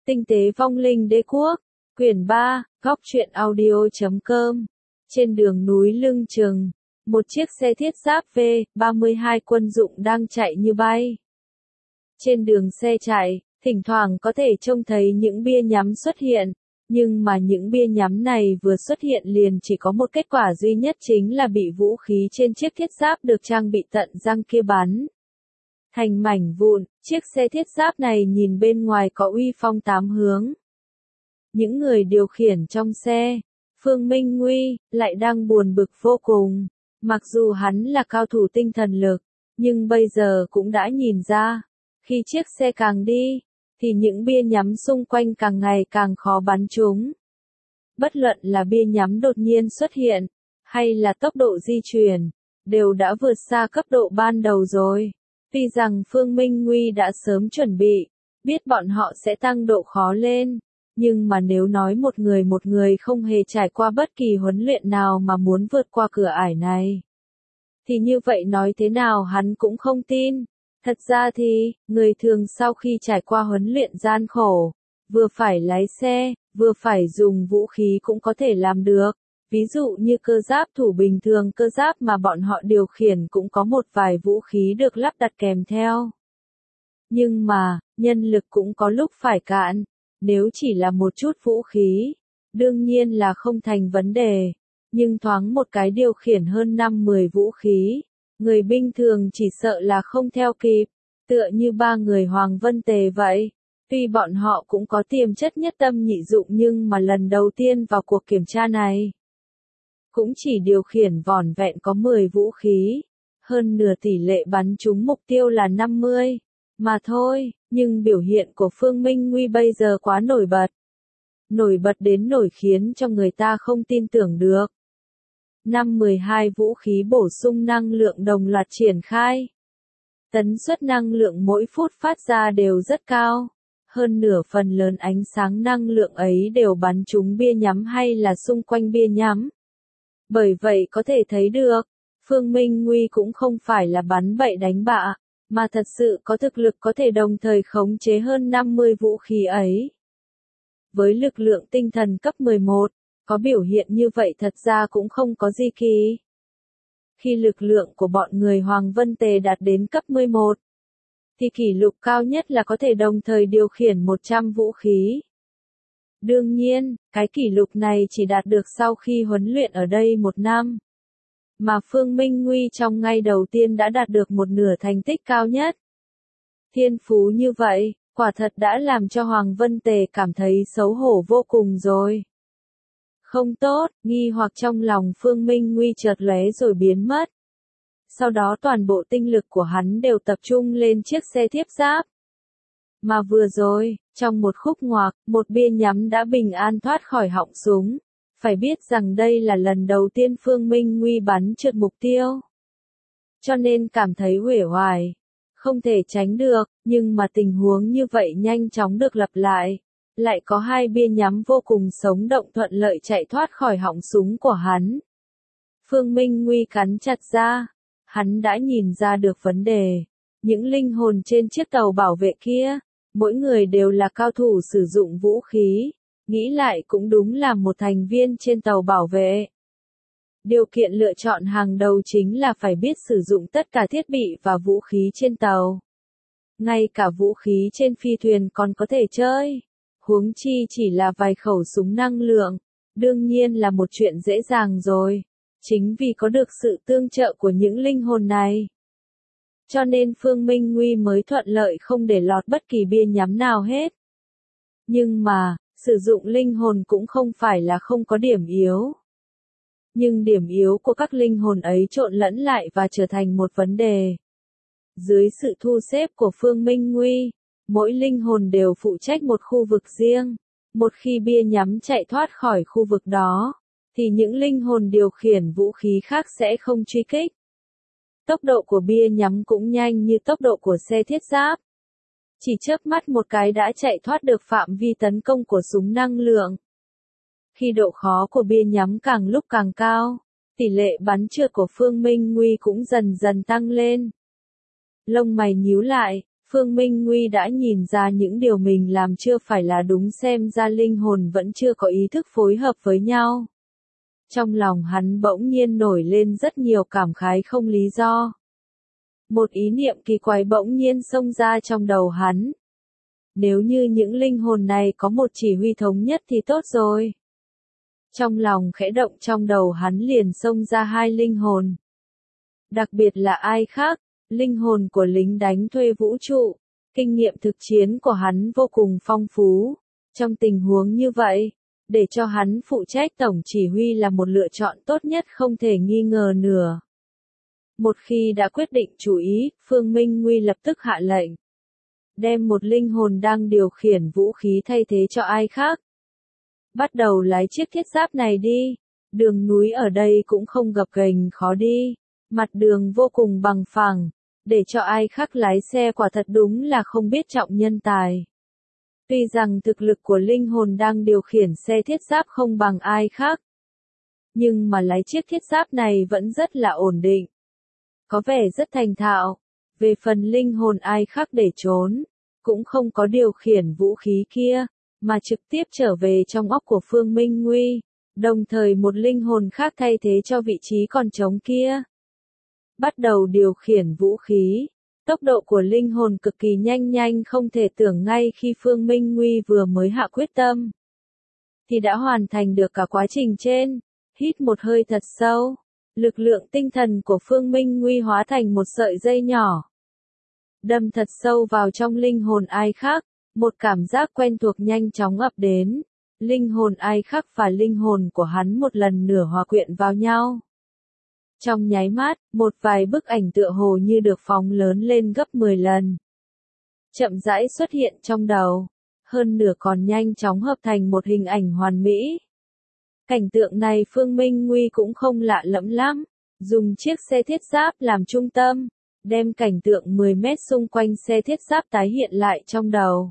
Tinh tế vong linh đế quốc, quyển 3, góc truyện audio.com. Trên đường núi lưng chừng, một chiếc xe thiết giáp V-32 quân dụng đang chạy như bay. Trên đường xe chạy, thỉnh thoảng có thể trông thấy những bia nhắm xuất hiện, nhưng mà những bia nhắm này vừa xuất hiện liền chỉ có một kết quả duy nhất, chính là bị vũ khí trên chiếc thiết giáp được trang bị tận răng kia bắn thành mảnh vụn. Chiếc xe thiết giáp này nhìn bên ngoài có uy phong tám hướng. Những người điều khiển trong xe, Phương Minh Nguy, lại đang buồn bực vô cùng. Mặc dù hắn là cao thủ tinh thần lực, nhưng bây giờ cũng đã nhìn ra, khi chiếc xe càng đi, thì những bia nhắm xung quanh càng ngày càng khó bắn chúng. Bất luận là bia nhắm đột nhiên xuất hiện, hay là tốc độ di chuyển, đều đã vượt xa cấp độ ban đầu rồi. Tuy rằng Phương Minh Nguy đã sớm chuẩn bị, biết bọn họ sẽ tăng độ khó lên, nhưng mà nếu nói một người không hề trải qua bất kỳ huấn luyện nào mà muốn vượt qua cửa ải này, thì như vậy nói thế nào hắn cũng không tin. Thật ra thì, người thường sau khi trải qua huấn luyện gian khổ, vừa phải lái xe, vừa phải dùng vũ khí cũng có thể làm được. Ví dụ như cơ giáp thủ bình thường, cơ giáp mà bọn họ điều khiển cũng có một vài vũ khí được lắp đặt kèm theo. Nhưng mà, nhân lực cũng có lúc phải cạn. Nếu chỉ là một chút vũ khí, đương nhiên là không thành vấn đề. Nhưng thoáng một cái điều khiển hơn 5-10 vũ khí, người bình thường chỉ sợ là không theo kịp. Tựa như 3 người Hoàng Vân Tề vậy. Tuy bọn họ cũng có tiềm chất nhất tâm nhị dụng, nhưng mà lần đầu tiên vào cuộc kiểm tra này, cũng chỉ điều khiển vỏn vẹn có 10 vũ khí, hơn nửa tỷ lệ bắn trúng mục tiêu là 50, mà thôi. Nhưng biểu hiện của Phương Minh Nguy bây giờ quá nổi bật. Nổi bật đến nỗi khiến cho người ta không tin tưởng được. 5-12 vũ khí bổ sung năng lượng đồng loạt triển khai. Tấn suất năng lượng mỗi phút phát ra đều rất cao. Hơn nửa phần lớn ánh sáng năng lượng ấy đều bắn trúng bia nhắm hay là xung quanh bia nhắm. Bởi vậy có thể thấy được, Phương Minh Nguy cũng không phải là bắn bậy đánh bạ, mà thật sự có thực lực có thể đồng thời khống chế hơn 50 vũ khí ấy. Với lực lượng tinh thần cấp 11, có biểu hiện như vậy thật ra cũng không có gì kỳ. Khi lực lượng của bọn người Hoàng Vân Tề đạt đến cấp 11, thì kỷ lục cao nhất là có thể đồng thời điều khiển 100 vũ khí. Đương nhiên, cái kỷ lục này chỉ đạt được sau khi huấn luyện ở đây 1 năm. Mà Phương Minh Nguy trong ngày đầu tiên đã đạt được một nửa thành tích cao nhất. Thiên phú như vậy, quả thật đã làm cho Hoàng Vân Tề cảm thấy xấu hổ vô cùng rồi. Không tốt, nghi hoặc trong lòng Phương Minh Nguy chợt lóe rồi biến mất. Sau đó toàn bộ tinh lực của hắn đều tập trung lên chiếc xe thiết giáp. Mà vừa rồi, trong một khúc ngoạc, một bia nhắm đã bình an thoát khỏi họng súng. Phải biết rằng đây là lần đầu tiên Phương Minh Nguy bắn trượt mục tiêu. Cho nên cảm thấy uể oải, không thể tránh được, nhưng mà tình huống như vậy nhanh chóng được lặp lại. Lại có 2 bia nhắm vô cùng sống động thuận lợi chạy thoát khỏi họng súng của hắn. Phương Minh Nguy cắn chặt da, hắn đã nhìn ra được vấn đề. Những linh hồn trên chiếc tàu bảo vệ kia, mỗi người đều là cao thủ sử dụng vũ khí. Nghĩ lại cũng đúng là một thành viên trên tàu bảo vệ. Điều kiện lựa chọn hàng đầu chính là phải biết sử dụng tất cả thiết bị và vũ khí trên tàu. Ngay cả vũ khí trên phi thuyền còn có thể chơi. Huống chi chỉ là vài khẩu súng năng lượng. Đương nhiên là một chuyện dễ dàng rồi. Chính vì có được sự tương trợ của những linh hồn này, cho nên Phương Minh Nguy mới thuận lợi không để lọt bất kỳ bia nhắm nào hết. Nhưng mà, sử dụng linh hồn cũng không phải là không có điểm yếu. Nhưng điểm yếu của các linh hồn ấy trộn lẫn lại và trở thành một vấn đề. Dưới sự thu xếp của Phương Minh Nguy, mỗi linh hồn đều phụ trách một khu vực riêng. Một khi bia nhắm chạy thoát khỏi khu vực đó, thì những linh hồn điều khiển vũ khí khác sẽ không truy kích. Tốc độ của bia nhắm cũng nhanh như tốc độ của xe thiết giáp. Chỉ chớp mắt một cái đã chạy thoát được phạm vi tấn công của súng năng lượng. Khi độ khó của bia nhắm càng lúc càng cao, tỷ lệ bắn trượt của Phương Minh Nguy cũng dần dần tăng lên. Lông mày nhíu lại, Phương Minh Nguy đã nhìn ra những điều mình làm chưa phải là đúng, xem ra linh hồn vẫn chưa có ý thức phối hợp với nhau. Trong lòng hắn bỗng nhiên nổi lên rất nhiều cảm khái không lý do. Một ý niệm kỳ quái bỗng nhiên xông ra trong đầu hắn. Nếu như những linh hồn này có một chỉ huy thống nhất thì tốt rồi. Trong lòng khẽ động, trong đầu hắn liền xông ra hai linh hồn. Đặc biệt là ai khác, linh hồn của lính đánh thuê vũ trụ. Kinh nghiệm thực chiến của hắn vô cùng phong phú. Trong tình huống như vậy, để cho hắn phụ trách tổng chỉ huy là một lựa chọn tốt nhất không thể nghi ngờ nửa. Một khi đã quyết định chủ ý, Phương Minh Nguy lập tức hạ lệnh. Đem một linh hồn đang điều khiển vũ khí thay thế cho ai khác. Bắt đầu lái chiếc thiết giáp này đi. Đường núi ở đây cũng không gập ghềnh khó đi. Mặt đường vô cùng bằng phẳng. Để cho ai khác lái xe quả thật đúng là không biết trọng nhân tài. Tuy rằng thực lực của linh hồn đang điều khiển xe thiết giáp không bằng ai khác. Nhưng mà lái chiếc thiết giáp này vẫn rất là ổn định. Có vẻ rất thành thạo. Về phần linh hồn ai khác để trốn, cũng không có điều khiển vũ khí kia, mà trực tiếp trở về trong óc của Phương Minh Nguy, đồng thời một linh hồn khác thay thế cho vị trí còn trống kia. Bắt đầu điều khiển vũ khí, tốc độ của linh hồn cực kỳ nhanh không thể tưởng, ngay khi Phương Minh Nguy vừa mới hạ quyết tâm, thì đã hoàn thành được cả quá trình trên. Hít một hơi thật sâu, lực lượng tinh thần của Phương Minh Nguy hóa thành một sợi dây nhỏ. Đâm thật sâu vào trong linh hồn ai khác, một cảm giác quen thuộc nhanh chóng ập đến. Linh hồn ai khác và linh hồn của hắn một lần nữa hòa quyện vào nhau. Trong nháy mắt, một vài bức ảnh tựa hồ như được phóng lớn lên gấp 10 lần. Chậm rãi xuất hiện trong đầu, hơn nửa còn nhanh chóng hợp thành một hình ảnh hoàn mỹ. Cảnh tượng này Phương Minh Nguy cũng không lạ lẫm lắm, dùng chiếc xe thiết giáp làm trung tâm, đem cảnh tượng 10 mét xung quanh xe thiết giáp tái hiện lại trong đầu.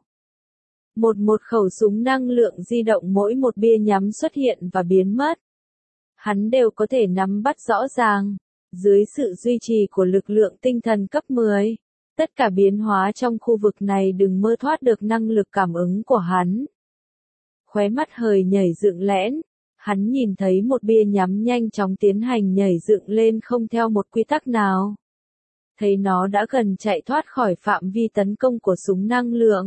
Một khẩu súng năng lượng di động, mỗi một bia nhắm xuất hiện và biến mất. Hắn đều có thể nắm bắt rõ ràng, dưới sự duy trì của lực lượng tinh thần cấp 10. Tất cả biến hóa trong khu vực này đừng mơ thoát được năng lực cảm ứng của hắn. Khóe mắt hơi nhảy dựng lẽn, hắn nhìn thấy một bia nhắm nhanh chóng tiến hành nhảy dựng lên không theo một quy tắc nào. Thấy nó đã gần chạy thoát khỏi phạm vi tấn công của súng năng lượng.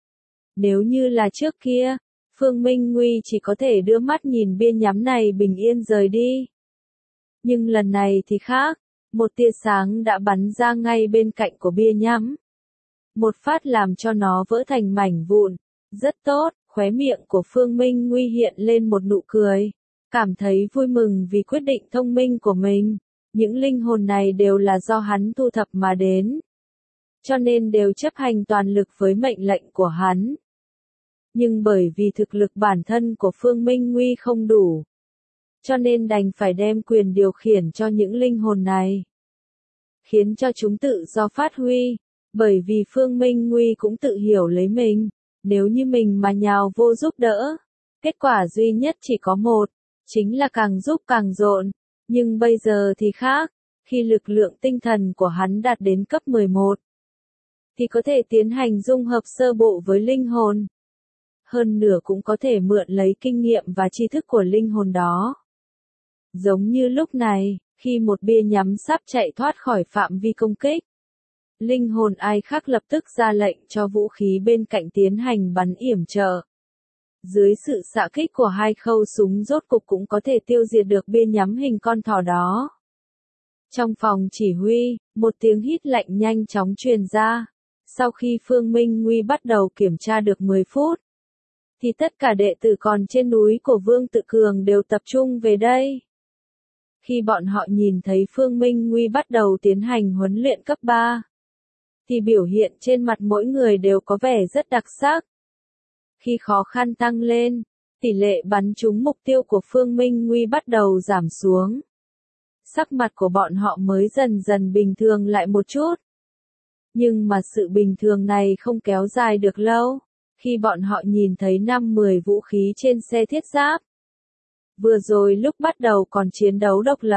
Nếu như là trước kia, Phương Minh Nguy chỉ có thể đưa mắt nhìn bia nhắm này bình yên rời đi. Nhưng lần này thì khác, một tia sáng đã bắn ra ngay bên cạnh của bia nhắm. Một phát làm cho nó vỡ thành mảnh vụn. Rất tốt, khóe miệng của Phương Minh Nguy hiện lên một nụ cười. Cảm thấy vui mừng vì quyết định thông minh của mình. Những linh hồn này đều là do hắn thu thập mà đến. Cho nên đều chấp hành toàn lực với mệnh lệnh của hắn. Nhưng bởi vì thực lực bản thân của Phương Minh Nguy không đủ, cho nên đành phải đem quyền điều khiển cho những linh hồn này. Khiến cho chúng tự do phát huy, bởi vì Phương Minh Nguy cũng tự hiểu lấy mình, nếu như mình mà nhào vô giúp đỡ, kết quả duy nhất chỉ có một, chính là càng giúp càng rộn. Nhưng bây giờ thì khác, khi lực lượng tinh thần của hắn đạt đến cấp 11, thì có thể tiến hành dung hợp sơ bộ với linh hồn. Hơn nữa cũng có thể mượn lấy kinh nghiệm và tri thức của linh hồn đó. Giống như lúc này, khi một bia nhắm sắp chạy thoát khỏi phạm vi công kích, linh hồn ai khác lập tức ra lệnh cho vũ khí bên cạnh tiến hành bắn yểm trợ. Dưới sự xạ kích của hai khẩu súng rốt cục cũng có thể tiêu diệt được bia nhắm hình con thỏ đó. Trong phòng chỉ huy, một tiếng hít lạnh nhanh chóng truyền ra. Sau khi Phương Minh Nguy bắt đầu kiểm tra được 10 phút, thì tất cả đệ tử còn trên núi của Vương Tự Cường đều tập trung về đây. Khi bọn họ nhìn thấy Phương Minh Nguy bắt đầu tiến hành huấn luyện cấp 3, thì biểu hiện trên mặt mỗi người đều có vẻ rất đặc sắc. Khi khó khăn tăng lên, tỷ lệ bắn trúng mục tiêu của Phương Minh Nguy bắt đầu giảm xuống. Sắc mặt của bọn họ mới dần dần bình thường lại một chút. Nhưng mà sự bình thường này không kéo dài được lâu, khi bọn họ nhìn thấy 5-10 vũ khí trên xe thiết giáp. Vừa rồi lúc bắt đầu còn chiến đấu độc lập,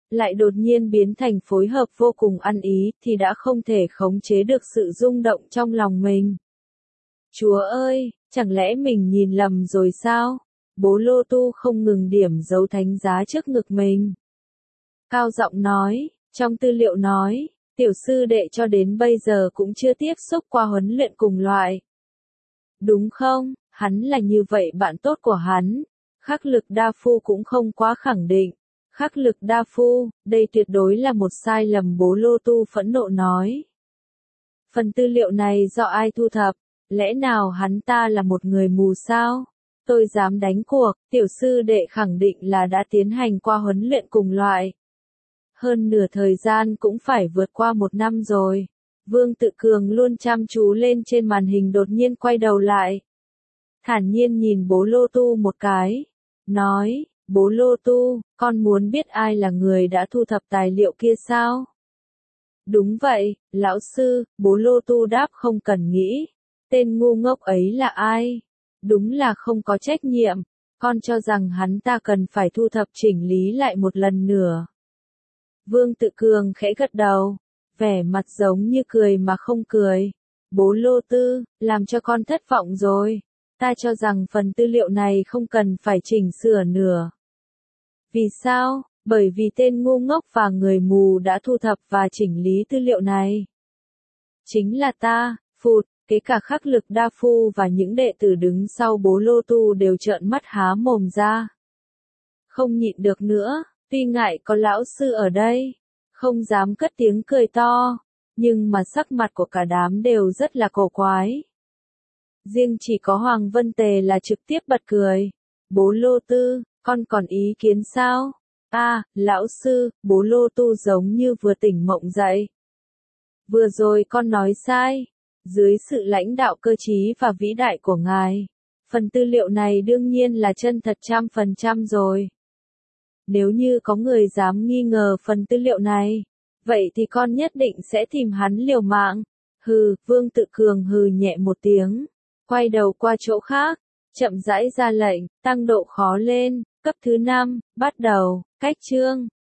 lại đột nhiên biến thành phối hợp vô cùng ăn ý thì đã không thể khống chế được sự rung động trong lòng mình. Chúa ơi, chẳng lẽ mình nhìn lầm rồi sao? Bố Lô Tu không ngừng điểm dấu thánh giá trước ngực mình. Cao giọng nói, trong tư liệu nói, tiểu sư đệ cho đến bây giờ cũng chưa tiếp xúc qua huấn luyện cùng loại. Đúng không, hắn là như vậy bạn tốt của hắn. Khắc Lực Đa Phu cũng không quá khẳng định. Khắc Lực Đa Phu, đây tuyệt đối là một sai lầm, bố Lô Tu phẫn nộ nói. Phần tư liệu này do ai thu thập? Lẽ nào hắn ta là một người mù sao? Tôi dám đánh cuộc, tiểu sư đệ khẳng định là đã tiến hành qua huấn luyện cùng loại. Hơn nửa thời gian cũng phải vượt qua 1 năm rồi. Vương Tự Cường luôn chăm chú lên trên màn hình đột nhiên quay đầu lại. Thản nhiên nhìn bố Lô Tu một cái. Nói, bố Lô Tu, con muốn biết ai là người đã thu thập tài liệu kia sao? Đúng vậy, lão sư, bố Lô Tu đáp không cần nghĩ. Tên ngu ngốc ấy là ai? Đúng là không có trách nhiệm. Con cho rằng hắn ta cần phải thu thập chỉnh lý lại một lần nữa. Vương Tự Cường khẽ gật đầu, vẻ mặt giống như cười mà không cười. Bố Lô Tư, làm cho con thất vọng rồi. Ta cho rằng phần tư liệu này không cần phải chỉnh sửa nữa. Vì sao? Bởi vì tên ngu ngốc và người mù đã thu thập và chỉnh lý tư liệu này. Chính là ta, phụt, kể cả Khắc Lực Đa Phu và những đệ tử đứng sau bố Lô Tu đều trợn mắt há mồm ra. Không nhịn được nữa, tuy ngại có lão sư ở đây, không dám cất tiếng cười to, nhưng mà sắc mặt của cả đám đều rất là cổ quái. Riêng chỉ có Hoàng Vân Tề là trực tiếp bật cười. Bố Lô Tư, con còn ý kiến sao? Lão sư, bố Lô Tu giống như vừa tỉnh mộng dậy. Vừa rồi con nói sai. Dưới sự lãnh đạo cơ trí và vĩ đại của ngài, phần tư liệu này đương nhiên là chân thật 100% rồi. Nếu như có người dám nghi ngờ phần tư liệu này, vậy thì con nhất định sẽ tìm hắn liều mạng. Hừ, Vương Tự Cường hừ nhẹ một tiếng, quay đầu qua chỗ khác, chậm rãi ra lệnh, tăng độ khó lên, cấp thứ 5, bắt đầu, cách chương.